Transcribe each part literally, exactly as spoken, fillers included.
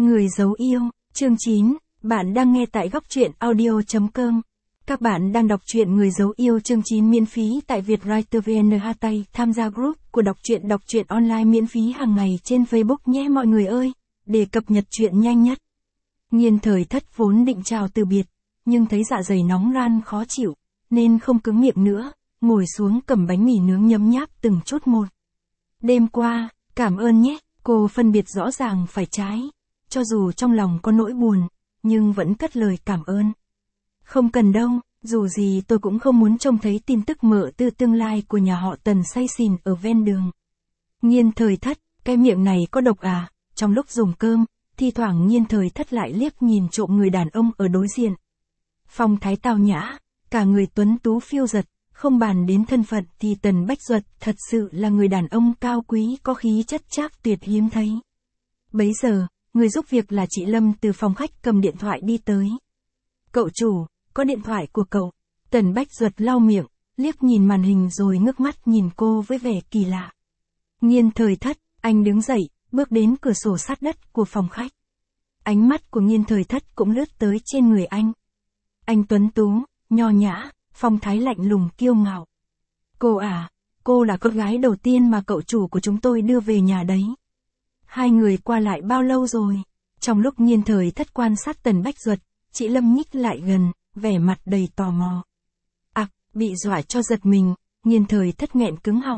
Người giấu yêu, chương chín, bạn đang nghe tại góc truyện audio chấm com. Các bạn đang đọc truyện Người giấu yêu chương chín miễn phí tại Vietwriter vê en hát tay, tham gia group của đọc truyện đọc truyện online miễn phí hàng ngày trên Facebook nhé mọi người ơi, để cập nhật truyện nhanh nhất. Nghiên Thời Thất vốn định chào từ biệt, nhưng thấy dạ dày nóng ran khó chịu, nên không cứng miệng nữa, ngồi xuống cầm bánh mì nướng nhấm nháp từng chút một. Đêm qua, cảm ơn nhé, cô phân biệt rõ ràng phải trái. Cho dù trong lòng có nỗi buồn, nhưng vẫn cất lời cảm ơn. Không cần đâu, dù gì tôi cũng không muốn trông thấy tin tức mợ tư tương lai của nhà họ Tần say xỉn ở ven đường. Nghiên Thời Thất, cái miệng này có độc à? Trong lúc dùng cơm, thi thoảng Nghiên Thời Thất lại liếc nhìn trộm người đàn ông ở đối diện. Phong thái tao nhã, cả người tuấn tú phiêu giật, không bàn đến thân phận thì Tần Bách Duật thật sự là người đàn ông cao quý có khí chất trác tuyệt hiếm thấy. Bấy giờ, người giúp việc là chị Lâm từ phòng khách cầm điện thoại đi tới. Cậu chủ, có điện thoại của cậu. Tần Bách Duật lau miệng, liếc nhìn màn hình rồi ngước mắt nhìn cô với vẻ kỳ lạ. Nghiên Thời Thất, anh đứng dậy, bước đến cửa sổ sát đất của phòng khách. Ánh mắt của Nghiên Thời Thất cũng lướt tới trên người anh. Anh tuấn tú, nho nhã, phong thái lạnh lùng kiêu ngạo. Cô à, cô là con gái đầu tiên mà cậu chủ của chúng tôi đưa về nhà đấy. Hai người qua lại bao lâu rồi? Trong lúc Nghiên Thời Thất quan sát Tần Bách Duật, chị Lâm nhích lại gần, vẻ mặt đầy tò mò. Ặc, à, bị dọa cho giật mình, Nghiên Thời Thất nghẹn cứng họng.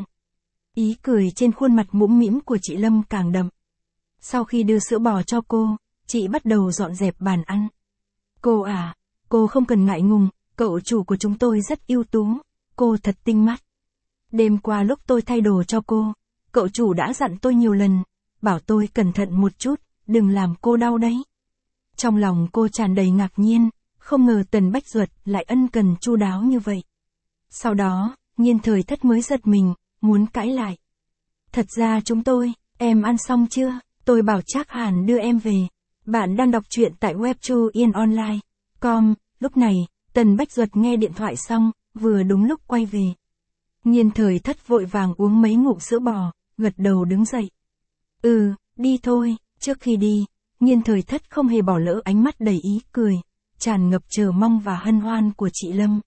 Ý cười trên khuôn mặt mũm mĩm của chị Lâm càng đậm. Sau khi đưa sữa bò cho cô, chị bắt đầu dọn dẹp bàn ăn. Cô à, cô không cần ngại ngùng, cậu chủ của chúng tôi rất ưu tú, cô thật tinh mắt. Đêm qua lúc tôi thay đồ cho cô, cậu chủ đã dặn tôi nhiều lần, bảo tôi cẩn thận một chút, đừng làm cô đau đấy. Trong lòng cô tràn đầy ngạc nhiên, không ngờ Tần Bách Duật lại ân cần chu đáo như vậy. Sau đó, Nghiên Thời Thất mới giật mình, muốn cãi lại. Thật ra chúng tôi, em ăn xong chưa? Tôi bảo Trác Hàn đưa em về. Bạn đang đọc truyện tại webtoonline chấm com. Lúc này, Tần Bách Duật nghe điện thoại xong, vừa đúng lúc quay về. Nghiên Thời Thất vội vàng uống mấy ngụm sữa bò, gật đầu đứng dậy. Ừ, đi thôi. Trước khi đi, Nghiên Thời Thất không hề bỏ lỡ ánh mắt đầy ý cười, tràn ngập chờ mong và hân hoan của chị Lâm.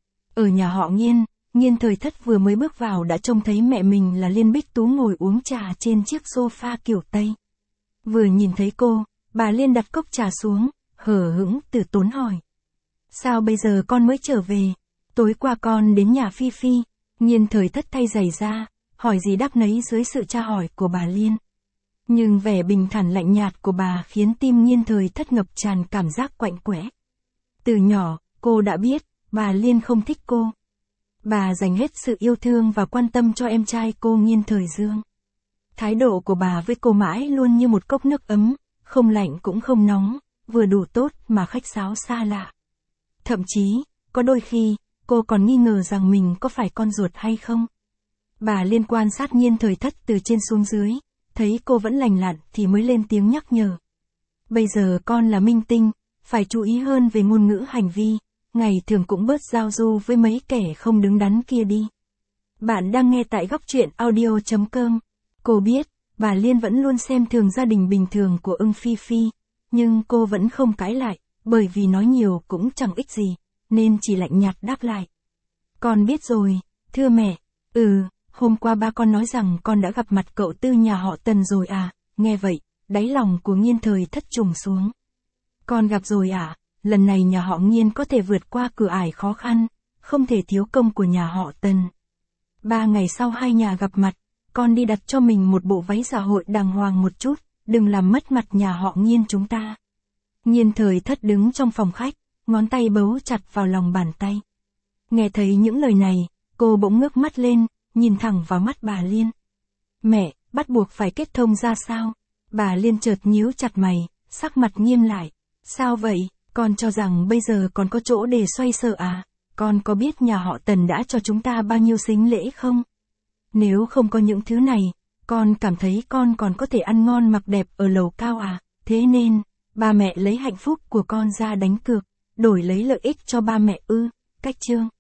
Ở nhà họ Nghiên, Nghiên Thời Thất vừa mới bước vào đã trông thấy mẹ mình là Liên Bích Tú ngồi uống trà trên chiếc sofa kiểu Tây. Vừa nhìn thấy cô, bà Liên đặt cốc trà xuống, hờ hững từ tốn hỏi. Sao bây giờ con mới trở về? Tối qua con đến nhà Phi Phi. Nghiên Thời Thất thay giày ra, hỏi gì đáp nấy dưới sự tra hỏi của bà Liên. Nhưng vẻ bình thản lạnh nhạt của bà khiến tim Nghiên Thời Thất ngập tràn cảm giác quạnh quẽ. Từ nhỏ, cô đã biết, bà Liên không thích cô. Bà dành hết sự yêu thương và quan tâm cho em trai cô Nghiên Thời Dương. Thái độ của bà với cô mãi luôn như một cốc nước ấm, không lạnh cũng không nóng, vừa đủ tốt mà khách sáo xa lạ. Thậm chí, có đôi khi, cô còn nghi ngờ rằng mình có phải con ruột hay không. Bà Liên quan sát Nghiên Thời Thất từ trên xuống dưới, thấy cô vẫn lành lặn thì mới lên tiếng nhắc nhở. Bây giờ con là minh tinh, phải chú ý hơn về ngôn ngữ hành vi, ngày thường cũng bớt giao du với mấy kẻ không đứng đắn kia đi. Bạn đang nghe tại góc truyện audio chấm com. Cô biết, bà Liên vẫn luôn xem thường gia đình bình thường của ưng Phi Phi, nhưng cô vẫn không cãi lại, bởi vì nói nhiều cũng chẳng ích gì, nên chỉ lạnh nhạt đáp lại. Con biết rồi, thưa mẹ. Ừ, hôm qua ba con nói rằng con đã gặp mặt cậu Tư nhà họ Tần rồi à? Nghe vậy, đáy lòng của Nghiên Thời Thất trùng xuống. Con gặp rồi à? Lần này nhà họ Nghiên có thể vượt qua cửa ải khó khăn, không thể thiếu công của nhà họ Tần. Ba ngày sau hai nhà gặp mặt, con đi đặt cho mình một bộ váy dạ hội đàng hoàng một chút, đừng làm mất mặt nhà họ Nghiên chúng ta. Nghiên Thời Thất đứng trong phòng khách, ngón tay bấu chặt vào lòng bàn tay. Nghe thấy những lời này, cô bỗng ngước mắt lên, nhìn thẳng vào mắt bà Liên. Mẹ, bắt buộc phải kết thông ra sao? Bà Liên chợt nhíu chặt mày, sắc mặt nghiêm lại. Sao vậy? Con cho rằng bây giờ còn có chỗ để xoay sở à? Con có biết nhà họ Tần đã cho chúng ta bao nhiêu sính lễ không? Nếu không có những thứ này, con cảm thấy con còn có thể ăn ngon mặc đẹp ở lầu cao à? Thế nên, ba mẹ lấy hạnh phúc của con ra đánh cược, đổi lấy lợi ích cho ba mẹ ư? Cách chương.